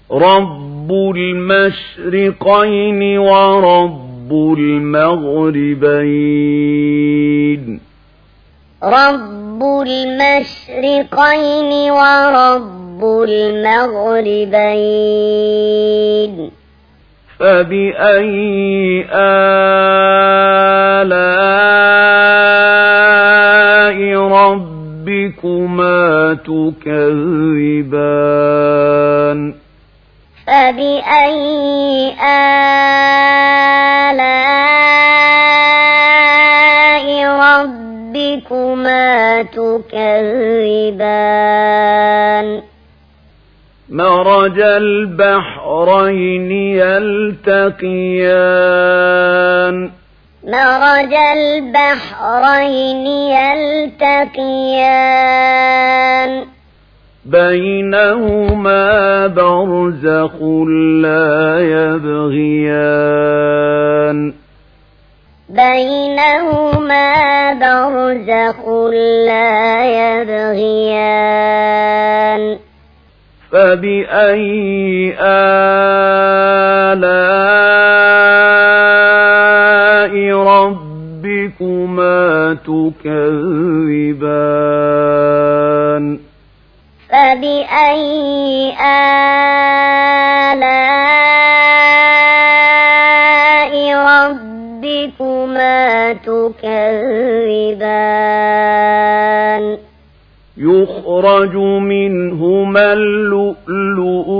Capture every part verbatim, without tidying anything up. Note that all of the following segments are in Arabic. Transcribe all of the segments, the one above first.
رب المشرقين ورب المغربين رب المشرقين ورب المغربين فبأي آلاء ربكما تكذبان فبأي آلاء ربكما تكذبان مرج البحرين يلتقيان مرج البحرين يلتقيان بينهما برزخ لا يبغيان بينهما برزخ لا يبغيان فبأي آلاء ربكما تكذبان فبأي آلاء ربكما تكذبان يخرج منهما اللؤلؤ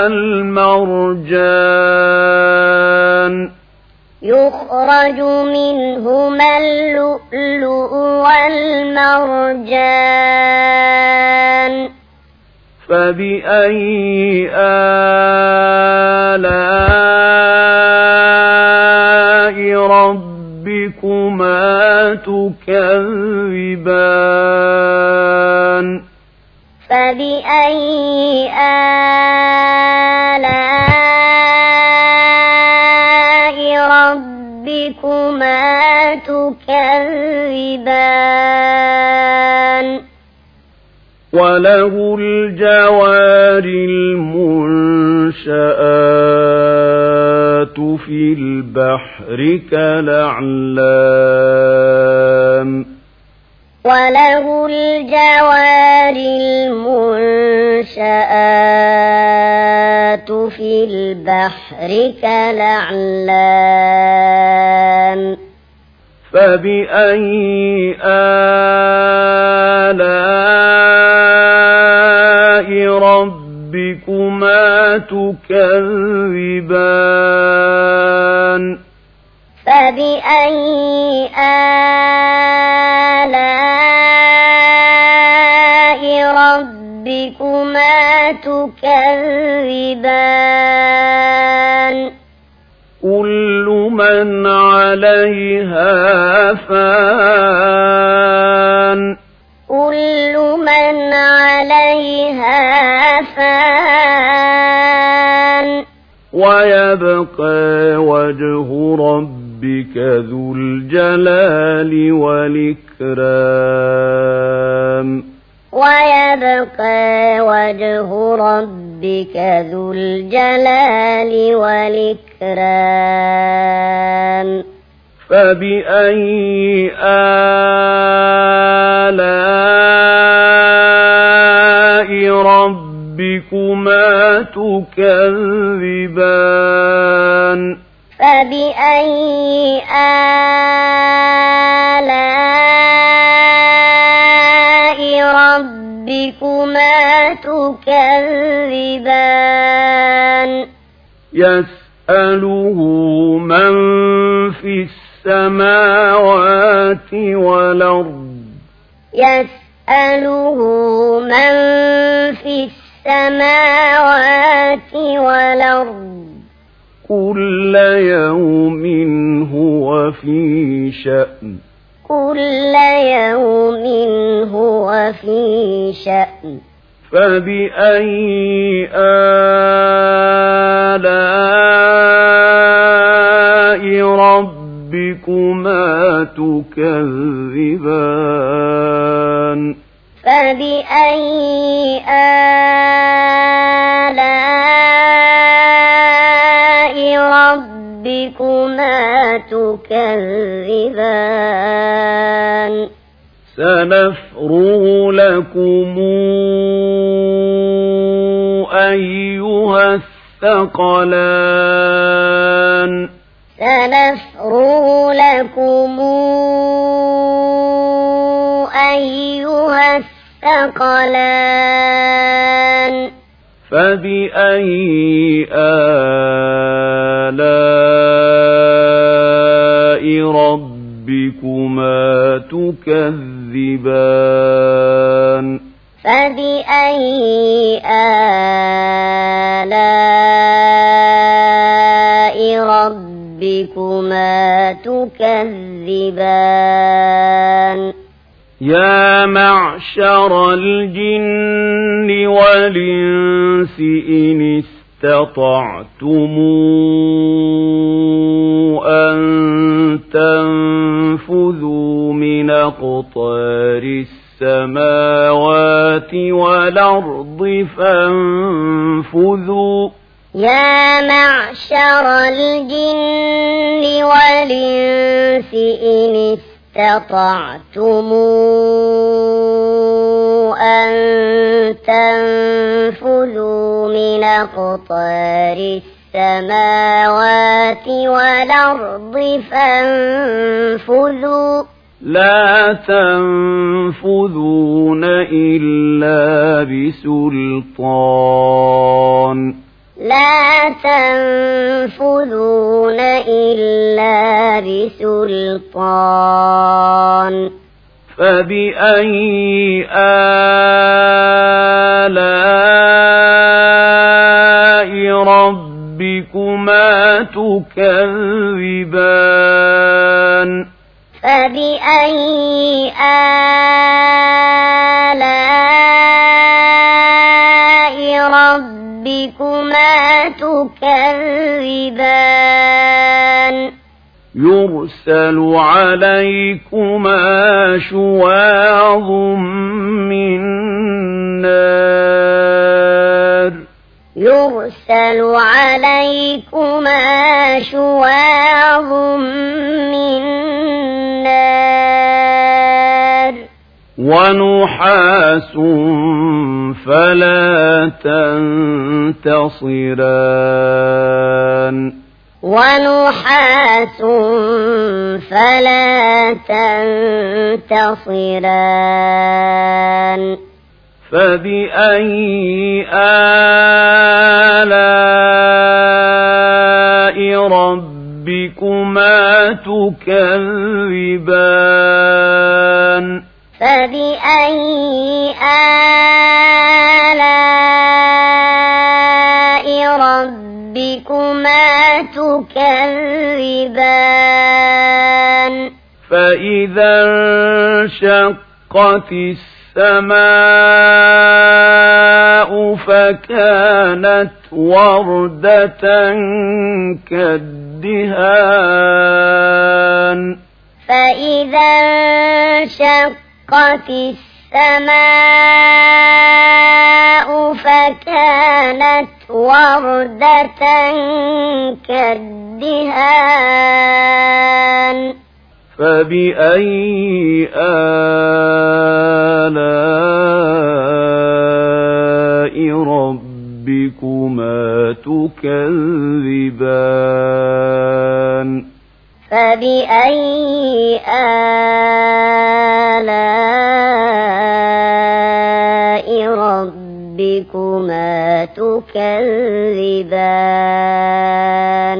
والمرجان يخرج منهما اللؤلؤ والمرجان فبأي آلاء ربكما تكذبان فبأي آلاء ربكما تكذبان وله الجوار المنشآت في البحر كالأعلام وله الجوار المنشآت في البحر كالأعلام فبأي آلاء ربكما تكذبان فبأي آلاء ربكما تكذبان كل من عليها فان كل من عليها فان ويبقى وجه ربك ذو الجلال والإكرام ويبقى وجه ربك ذو الجلال والإكرام فبأي آلاء ربكما تكذبان فبأي آلاء ربكما تكذبان يسأله من في السماوات والأرض يسأله من في السماوات والأرض كل يوم هو في شأن كل يوم هو في شأن فبأي آلاء ربكما تكذبان فبأي آلاء ربكما تكذبان سنفرغ لكم أيها الثقلان سنفرغ لكم أيها الثقلان فبأي آلاء ربكما تكذبان فبأي آلاء ربكما تكذبان يا معشر الجن والإنس إن استطعتم أن تنفذوا من أقطار السماوات والأرض فانفذوا يا معشر الجن والإنس إن استطعتم أن تنفذوا من أقطار السماوات والأرض فانفذوا لا تنفذون إلا بسلطان لا تنفذون إلا بسلطان فبأي آلاء ربكما تكذبان فبأي آلاء ربكما تكذبان يرسل عليكما شواظ من نار يرسل عليكما شواظ من نار ونحاس فلا تنتصران ونحاس فلا تنتصران فبأي آلاء ربكما تكذبان فبأي آلاء ربكما تكذبان فإذا انشقت السماء فكانت وردة كالدهان فإذا انشقت السماء فكانت وردة كالدهان فبأي آلاء ربكما تكذبان فبأي آلاء ربكما تكذبان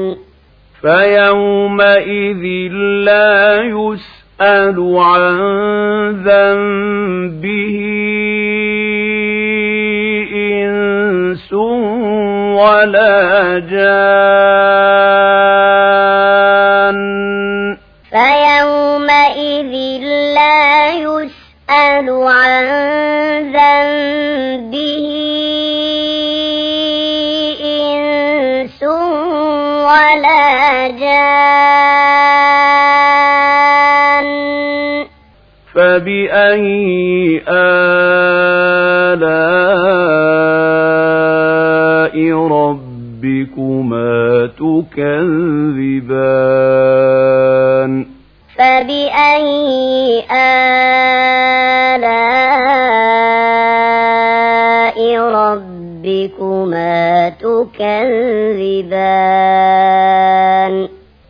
فيومئذ لا يسأل عن ذنبه إنس ولا جان فيومئذ لا يسأل عن ذنبه إنس ولا جان فبأي آلاء ربكما ربكما تكذبان فبأي آلاء ربكما تكذبان